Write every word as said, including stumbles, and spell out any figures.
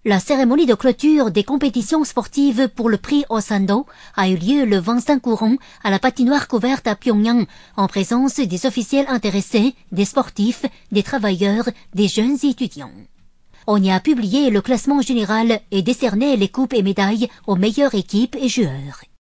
La cérémonie de clôture des compétitions sportives pour le prix Osando a eu lieu le vingt-cinq courant à la patinoire couverte à Pyongyang, en présence des officiels intéressés, des sportifs, des travailleurs, des jeunes étudiants. On y a publié le classement général et décerné les coupes et médailles aux meilleures équipes et joueurs.